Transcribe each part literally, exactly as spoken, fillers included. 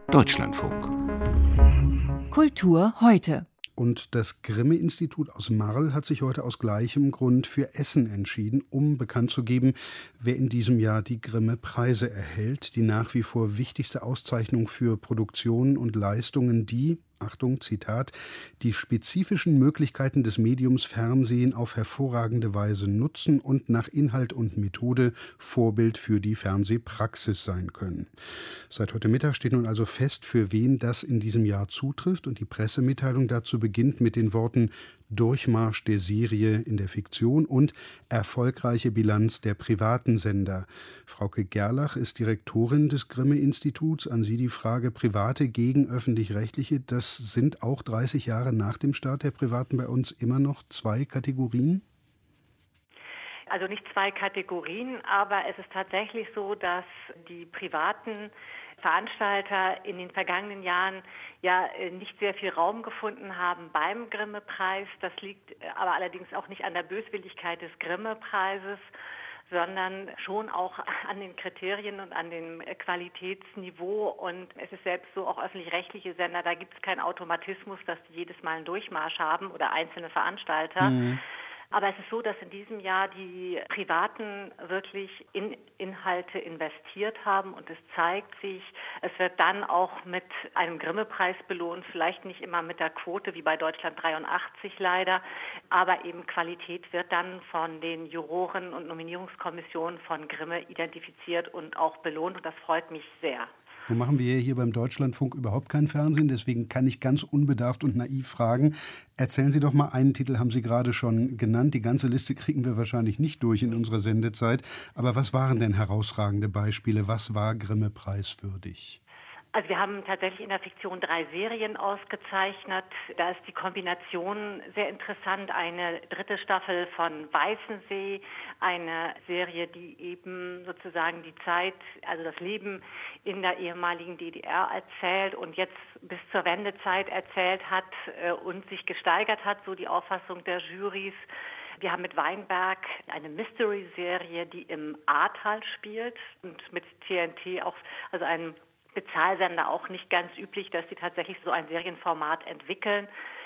Deutschlandfunk. Kultur heute. Und das Grimme-Institut aus Marl hat sich heute aus gleichem Grund für Essen entschieden, um bekannt zu geben, wer in diesem Jahr die Grimme-Preise erhält, die nach wie vor wichtigste Auszeichnung für Produktionen und Leistungen, die, Achtung, Zitat, die spezifischen Möglichkeiten des Mediums Fernsehen auf hervorragende Weise nutzen und nach Inhalt und Methode Vorbild für die Fernsehpraxis sein können. Seit heute Mittag steht nun also fest, für wen das in diesem Jahr zutrifft, und die Pressemitteilung dazu beginnt mit den Worten Durchmarsch der Serie in der Fiktion und erfolgreiche Bilanz der privaten Sender. Frauke Gerlach ist Direktorin des Grimme-Instituts. An Sie die Frage: Private gegen öffentlich-rechtliche, das sind auch dreißig Jahre nach dem Start der Privaten bei uns immer noch zwei Kategorien? Also nicht zwei Kategorien, aber es ist tatsächlich so, dass die privaten Veranstalter in den vergangenen Jahren ja nicht sehr viel Raum gefunden haben beim Grimme-Preis. Das liegt aber allerdings auch nicht an der Böswilligkeit des Grimme-Preises, sondern schon auch an den Kriterien und an dem Qualitätsniveau. Und es ist selbst so, auch öffentlich-rechtliche Sender, da gibt es keinen Automatismus, dass die jedes Mal einen Durchmarsch haben oder einzelne Veranstalter. Mhm. Aber es ist so, dass in diesem Jahr die Privaten wirklich in Inhalte investiert haben, und es zeigt sich, es wird dann auch mit einem Grimme-Preis belohnt, vielleicht nicht immer mit der Quote wie bei Deutschland dreiundachtzig leider, aber eben Qualität wird dann von den Juroren und Nominierungskommissionen von Grimme identifiziert und auch belohnt, und das freut mich sehr. Nun machen wir hier beim Deutschlandfunk überhaupt kein Fernsehen, deswegen kann ich ganz unbedarft und naiv fragen. Erzählen Sie doch mal, einen Titel haben Sie gerade schon genannt. Die ganze Liste kriegen wir wahrscheinlich nicht durch in unserer Sendezeit. Aber was waren denn herausragende Beispiele? Was war Grimme-preiswürdig? Also wir haben tatsächlich in der Fiktion drei Serien ausgezeichnet. Da ist die Kombination sehr interessant. Eine dritte Staffel von Weißensee, eine Serie, die eben sozusagen die Zeit, also das Leben in der ehemaligen D D R erzählt und jetzt bis zur Wendezeit erzählt hat äh, und sich gesteigert hat, so die Auffassung der Jurys. Wir haben mit Weinberg eine Mystery-Serie, die im Ahrtal spielt, und mit T N T auch, also einem Bezahlsender, auch nicht ganz üblich, dass sie tatsächlich so ein Serienformat entwickeln.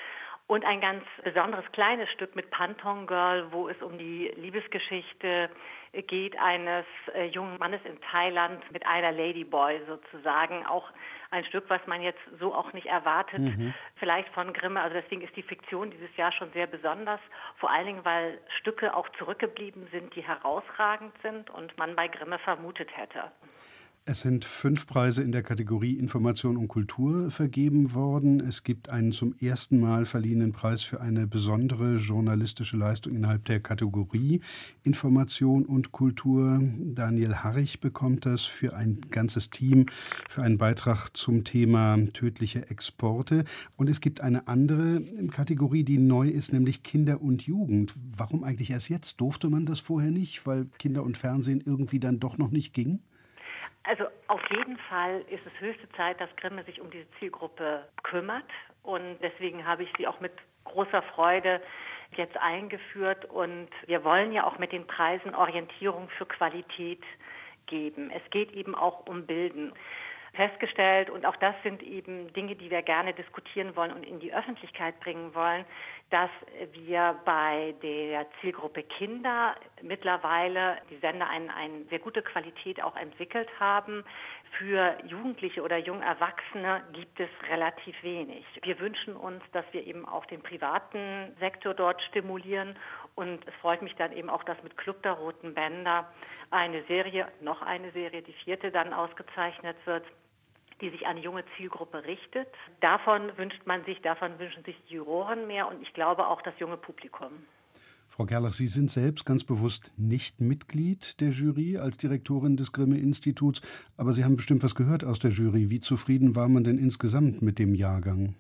Und ein ganz besonderes kleines Stück mit Pantong Girl, wo es um die Liebesgeschichte geht eines äh, jungen Mannes in Thailand mit einer Ladyboy sozusagen. Auch ein Stück, was man jetzt so auch nicht erwartet, mhm. vielleicht von Grimme. Also deswegen ist die Fiktion dieses Jahr schon sehr besonders. Vor allen Dingen, weil Stücke auch zurückgeblieben sind, die herausragend sind und man bei Grimme vermutet hätte. Es sind fünf Preise in der Kategorie Information und Kultur vergeben worden. Es gibt einen zum ersten Mal verliehenen Preis für eine besondere journalistische Leistung innerhalb der Kategorie Information und Kultur. Daniel Harrich bekommt das für ein ganzes Team, für einen Beitrag zum Thema tödliche Exporte. Und es gibt eine andere Kategorie, die neu ist, nämlich Kinder und Jugend. Warum eigentlich erst jetzt? Durfte man das vorher nicht, weil Kinder und Fernsehen irgendwie dann doch noch nicht ging? Also auf jeden Fall ist es höchste Zeit, dass Grimme sich um diese Zielgruppe kümmert, und deswegen habe ich sie auch mit großer Freude jetzt eingeführt, und wir wollen ja auch mit den Preisen Orientierung für Qualität geben. Es geht eben auch um Bilden. Festgestellt, und auch das sind eben Dinge, die wir gerne diskutieren wollen und in die Öffentlichkeit bringen wollen, dass wir bei der Zielgruppe Kinder mittlerweile die Sender eine, eine sehr gute Qualität auch entwickelt haben. Für Jugendliche oder junge Erwachsene gibt es relativ wenig. Wir wünschen uns, dass wir eben auch den privaten Sektor dort stimulieren, und es freut mich dann eben auch, dass mit Club der Roten Bänder eine Serie, noch eine Serie, die vierte dann ausgezeichnet wird, die sich an eine junge Zielgruppe richtet. Davon wünscht man sich, davon wünschen sich die Juroren mehr, und ich glaube auch das junge Publikum. Frau Gerlach, Sie sind selbst ganz bewusst nicht Mitglied der Jury als Direktorin des Grimme-Instituts, aber Sie haben bestimmt was gehört aus der Jury. Wie zufrieden war man denn insgesamt mit dem Jahrgang?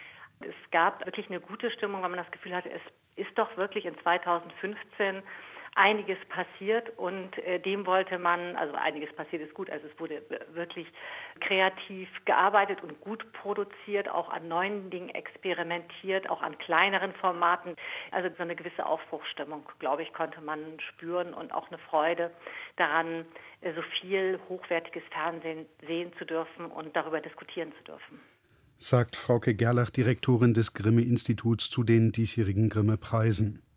Es gab wirklich eine gute Stimmung, weil man das Gefühl hatte, es ist doch wirklich in zweitausendfünfzehn einiges passiert und äh, dem wollte man, also einiges passiert ist gut, also es wurde wirklich kreativ gearbeitet und gut produziert, auch an neuen Dingen experimentiert, auch an kleineren Formaten. Also so eine gewisse Aufbruchsstimmung, glaube ich, konnte man spüren und auch eine Freude daran, äh, so viel hochwertiges Fernsehen sehen zu dürfen und darüber diskutieren zu dürfen. Sagt Frauke Gerlach, Direktorin des Grimme-Instituts, zu den diesjährigen Grimme-Preisen.